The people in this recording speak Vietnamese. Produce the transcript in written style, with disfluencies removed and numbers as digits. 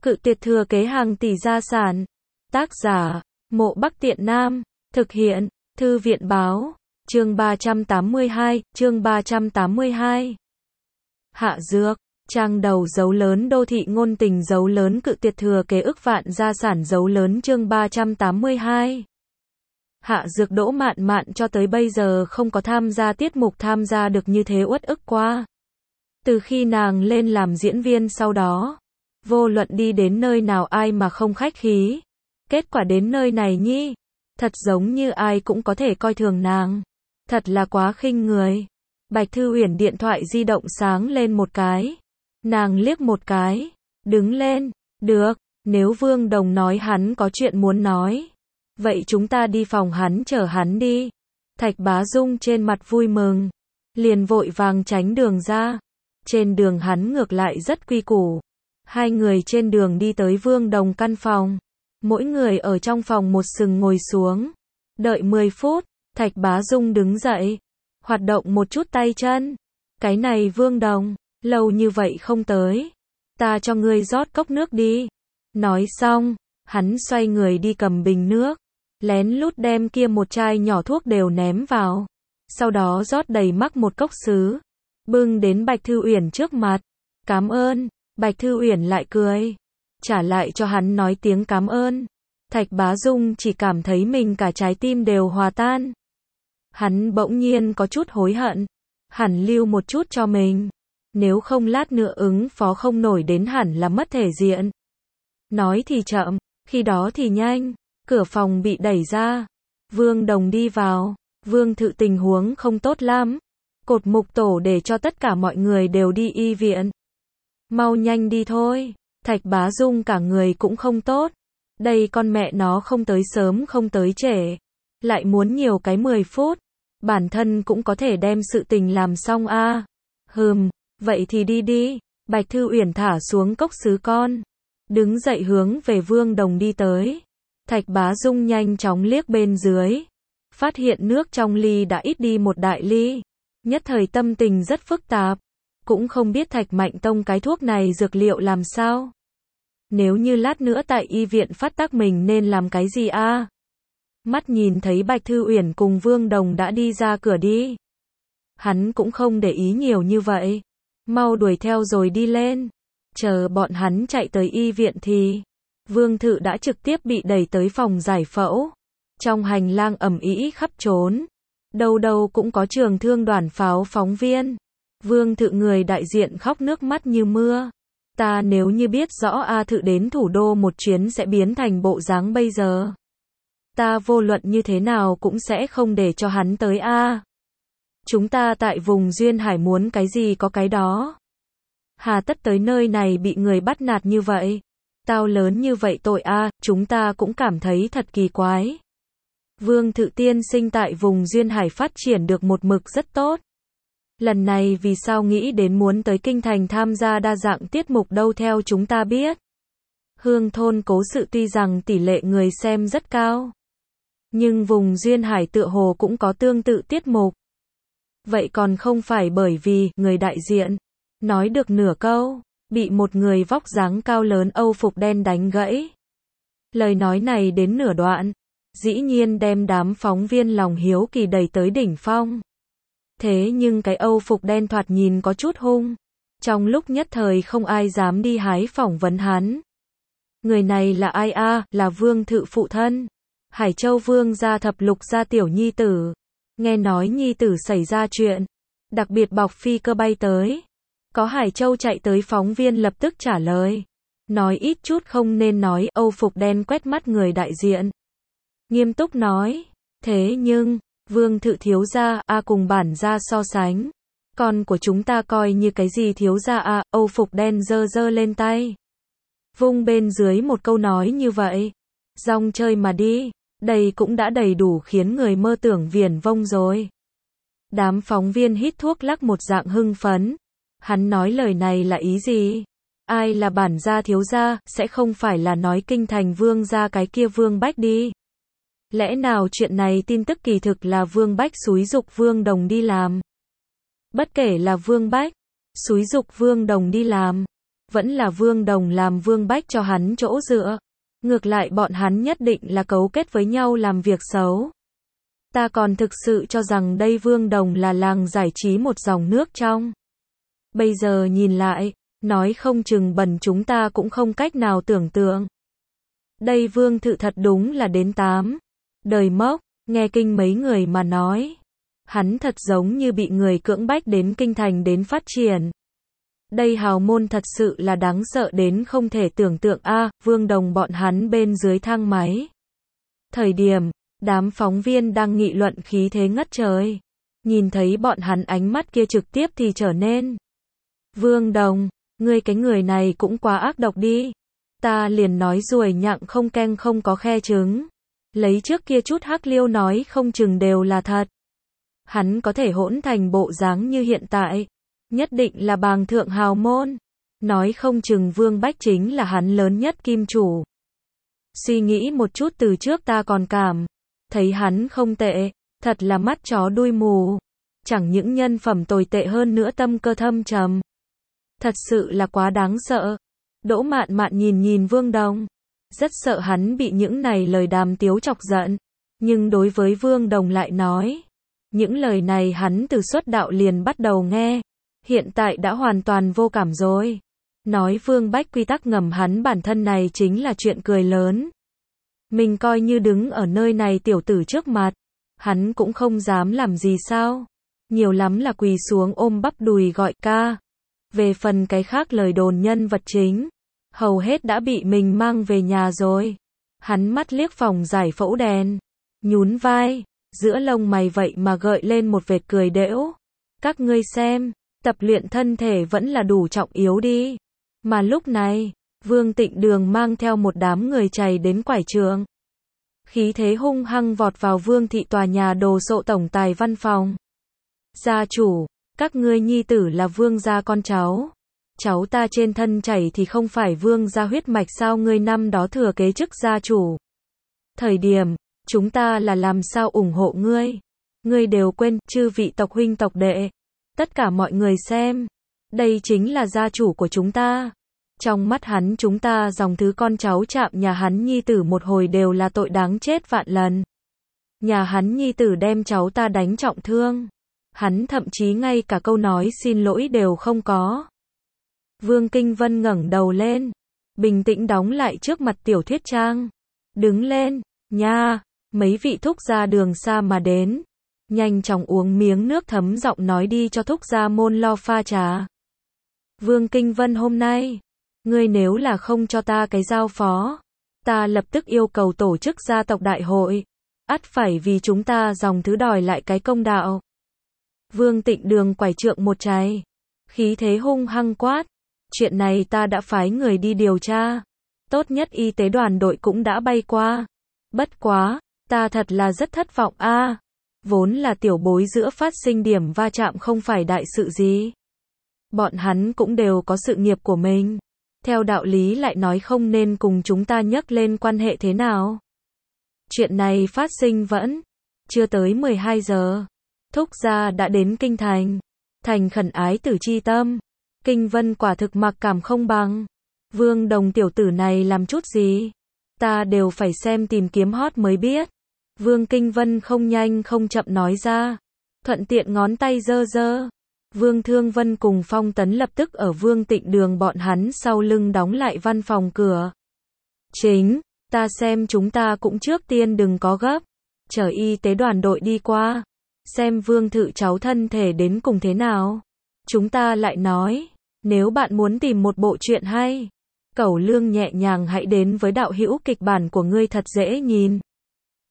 Cự tuyệt thừa kế hàng tỷ gia sản. Tác giả, Mộ Bắc Tiện Nam. Thực hiện, Thư viện báo. Chương 382. Hạ Dược. Trang đầu dấu lớn đô thị ngôn tình dấu lớn cự tuyệt thừa kế ức vạn gia sản dấu lớn chương 382. Hạ Dược Đỗ Mạn Mạn cho tới bây giờ không có tham gia tiết mục tham gia được như thế uất ức qua. Từ khi nàng lên làm diễn viên sau đó, vô luận đi đến nơi nào ai mà không khách khí. Kết quả đến nơi này nhi, thật giống như ai cũng có thể coi thường nàng. Thật là quá khinh người. Bạch Thư Uyển điện thoại di động sáng lên một cái. Nàng liếc một cái, đứng lên, được, nếu Vương Đồng nói hắn có chuyện muốn nói. Vậy chúng ta đi phòng hắn chở hắn đi. Thạch Bá Dung trên mặt vui mừng, liền vội vàng tránh đường ra. Trên đường hắn ngược lại rất quy củ. Hai người trên đường đi tới Vương Đồng căn phòng. Mỗi người ở trong phòng một sừng ngồi xuống. Đợi 10 phút, Thạch Bá Dung đứng dậy, hoạt động một chút tay chân. Cái này Vương Đồng, lâu như vậy không tới. Ta cho ngươi rót cốc nước đi. Nói xong, hắn xoay người đi cầm bình nước. Lén lút đem kia một chai nhỏ thuốc đều ném vào. Sau đó rót đầy mắc một cốc sứ. Bưng đến Bạch Thư Uyển trước mặt. Cảm ơn. Bạch Thư Uyển lại cười. Trả lại cho hắn nói tiếng cảm ơn. Thạch Bá Dung chỉ cảm thấy mình cả trái tim đều hòa tan. Hắn bỗng nhiên có chút hối hận. Hẳn lưu một chút cho mình. Nếu không lát nữa ứng phó không nổi đến hẳn là mất thể diện. Nói thì chậm, khi đó thì nhanh. Cửa phòng bị đẩy ra. Vương Đồng đi vào. Vương Thự tình huống không tốt lắm. Cột mục tổ để cho tất cả mọi người đều đi y viện. Mau nhanh đi thôi. Thạch Bá Dung cả người cũng không tốt. Đây con mẹ nó không tới sớm không tới trễ. Lại muốn nhiều cái 10 phút. Bản thân cũng có thể đem sự tình làm xong a. Vậy thì đi đi. Bạch Thư Uyển thả xuống cốc sứ con. Đứng dậy hướng về Vương Đồng đi tới. Thạch Bá Dung nhanh chóng liếc bên dưới. Phát hiện nước trong ly đã ít đi một đại ly. Nhất thời tâm tình rất phức tạp. Cũng không biết Thạch Mạnh Tông cái thuốc này dược liệu làm sao. Nếu như lát nữa tại y viện phát tác mình nên làm cái gì a? Mắt nhìn thấy Bạch Thư Uyển cùng Vương Đồng đã đi ra cửa đi. Hắn cũng không để ý nhiều như vậy. Mau đuổi theo rồi đi lên. Chờ bọn hắn chạy tới y viện thì Vương Thự đã trực tiếp bị đẩy tới phòng giải phẫu. Trong hành lang ầm ĩ khắp trốn. Đâu đâu cũng có trường thương đoàn pháo phóng viên. Vương Thự người đại diện khóc nước mắt như mưa. Ta nếu như biết rõ A Thự đến thủ đô một chuyến sẽ biến thành bộ dáng bây giờ. Ta vô luận như thế nào cũng sẽ không để cho hắn tới A. Chúng ta tại vùng Duyên Hải muốn cái gì có cái đó. Hà tất tới nơi này bị người bắt nạt như vậy. Tao lớn như vậy tội A, chúng ta cũng cảm thấy thật kỳ quái. Vương Thự tiên sinh tại vùng Duyên Hải phát triển được một mực rất tốt. Lần này vì sao nghĩ đến muốn tới Kinh Thành tham gia đa dạng tiết mục đâu theo chúng ta biết. Hương thôn cố sự tuy rằng tỷ lệ người xem rất cao. Nhưng vùng Duyên Hải tựa hồ cũng có tương tự tiết mục. Vậy còn không phải bởi vì người đại diện nói được nửa câu, bị một người vóc dáng cao lớn Âu phục đen đánh gãy. Lời nói này đến nửa đoạn, dĩ nhiên đem đám phóng viên lòng hiếu kỳ đẩy tới đỉnh phong. Thế nhưng cái Âu phục đen thoạt nhìn có chút hung. Trong lúc nhất thời không ai dám đi hái phỏng vấn hắn. Người này là ai a? Là Vương Thự phụ thân. Hải Châu Vương gia thập lục gia tiểu nhi tử. Nghe nói nhi tử xảy ra chuyện. Đặc biệt bọc phi cơ bay tới. Có Hải Châu chạy tới phóng viên lập tức trả lời. Nói ít chút không nên nói. Âu phục đen quét mắt người đại diện. Nghiêm túc nói. Thế nhưng, Vương Thự thiếu gia a cùng bản gia so sánh. Con của chúng ta coi như cái gì thiếu gia a? Âu phục đen giơ giơ lên tay. Vung bên dưới một câu nói như vậy. Rong chơi mà đi. Đây cũng đã đầy đủ khiến người mơ tưởng viển vông rồi. Đám phóng viên hít thuốc lắc một dạng hưng phấn. Hắn nói lời này là ý gì? Ai là bản gia thiếu gia, sẽ không phải là nói Kinh Thành Vương gia cái kia Vương Bách đi. Lẽ nào chuyện này tin tức kỳ thực là Vương Bách xúi giục Vương Đồng đi làm? Bất kể là Vương Bách xúi giục Vương Đồng đi làm, vẫn là Vương Đồng làm Vương Bách cho hắn chỗ dựa. Ngược lại bọn hắn nhất định là cấu kết với nhau làm việc xấu. Ta còn thực sự cho rằng đây Vương Đồng là làng giải trí một dòng nước trong. Bây giờ nhìn lại, nói không chừng bẩn chúng ta cũng không cách nào tưởng tượng. Đây Vương Thự thật đúng là đến 8 đời mốc, nghe kinh mấy người mà nói. Hắn thật giống như bị người cưỡng bách đến kinh thành đến phát triển. Đây hào môn thật sự là đáng sợ đến không thể tưởng tượng a. Vương Đồng bọn hắn bên dưới thang máy. Thời điểm, đám phóng viên đang nghị luận khí thế ngất trời. Nhìn thấy bọn hắn ánh mắt kia trực tiếp thì trở nên. Vương Đồng, ngươi cái người này cũng quá ác độc đi. Ta liền nói ruồi nhặng không keng không có khe trứng. Lấy trước kia chút hắc liêu nói không chừng đều là thật. Hắn có thể hỗn thành bộ dáng như hiện tại. Nhất định là bàng thượng hào môn. Nói không chừng Vương Bách chính là hắn lớn nhất kim chủ. Suy nghĩ một chút từ trước ta còn cảm thấy hắn không tệ, thật là mắt chó đuôi mù. Chẳng những nhân phẩm tồi tệ hơn nữa tâm cơ thâm trầm. Thật sự là quá đáng sợ. Đỗ Mạn Mạn nhìn Vương Đồng. Rất sợ hắn bị những này lời đàm tiếu chọc giận. Nhưng đối với Vương Đồng lại nói. Những lời này hắn từ xuất đạo liền bắt đầu nghe. Hiện tại đã hoàn toàn vô cảm rồi. Nói Vương Bách quy tắc ngầm hắn bản thân này chính là chuyện cười lớn. Mình coi như đứng ở nơi này tiểu tử trước mặt. Hắn cũng không dám làm gì sao. Nhiều lắm là quỳ xuống ôm bắp đùi gọi ca. Về phần cái khác lời đồn nhân vật chính. Hầu hết đã bị mình mang về nhà rồi. Hắn mắt liếc phòng giải phẫu đèn. Nhún vai. Giữa lông mày vậy mà gợi lên một vệt cười đễu. Các ngươi xem. Tập luyện thân thể vẫn là đủ trọng yếu đi. Mà lúc này, Vương Tịnh Đường mang theo một đám người chày đến quải trường. Khí thế hung hăng vọt vào Vương thị tòa nhà đồ sộ tổng tài văn phòng. Gia chủ, các ngươi nhi tử là Vương gia con cháu. Cháu ta trên thân chảy thì không phải Vương gia huyết mạch sao ngươi năm đó thừa kế chức gia chủ. Thời điểm, chúng ta là làm sao ủng hộ ngươi. Ngươi đều quên, chư vị tộc huynh tộc đệ. Tất cả mọi người xem. Đây chính là gia chủ của chúng ta. Trong mắt hắn chúng ta dòng thứ con cháu chạm nhà hắn nhi tử một hồi đều là tội đáng chết vạn lần. Nhà hắn nhi tử đem cháu ta đánh trọng thương. Hắn thậm chí ngay cả câu nói xin lỗi đều không có. Vương Kinh Vân ngẩng đầu lên. Bình tĩnh đóng lại trước mặt tiểu thuyết trang. Đứng lên, nha, mấy vị thúc ra đường xa mà đến. Nhanh chóng uống miếng nước thấm giọng nói đi cho thúc gia môn lo pha trà. Vương Kinh Vân hôm nay, ngươi nếu là không cho ta cái giao phó, ta lập tức yêu cầu tổ chức gia tộc đại hội. Ắt phải vì chúng ta dòng thứ đòi lại cái công đạo. Vương Tịnh Đường quải trượng một chày. Khí thế hung hăng quát. Chuyện này ta đã phái người đi điều tra. Tốt nhất y tế đoàn đội cũng đã bay qua. Bất quá, ta thật là rất thất vọng a. Vốn là tiểu bối giữa phát sinh điểm va chạm không phải đại sự gì. Bọn hắn cũng đều có sự nghiệp của mình. Theo đạo lý lại nói không nên cùng chúng ta nhắc lên quan hệ thế nào. Chuyện này phát sinh vẫn chưa tới 12 giờ. Thúc gia đã đến kinh thành. Thành khẩn ái tử chi tâm. Kinh Vân quả thực mặc cảm không bằng. Vương Đồng tiểu tử này làm chút gì. Ta đều phải xem tìm kiếm hot mới biết. Vương Kinh Vân không nhanh không chậm nói ra. Thuận tiện ngón tay giơ giơ. Vương Thương Vân cùng Phong Tấn lập tức ở Vương Tịnh Đường bọn hắn sau lưng đóng lại văn phòng cửa. Chính, ta xem chúng ta cũng trước tiên đừng có gấp. Chờ y tế đoàn đội đi qua. Xem Vương Thự cháu thân thể đến cùng thế nào. Chúng ta lại nói, nếu bạn muốn tìm một bộ truyện hay, Cẩu Lương nhẹ nhàng hãy đến với đạo hữu kịch bản của ngươi thật dễ nhìn.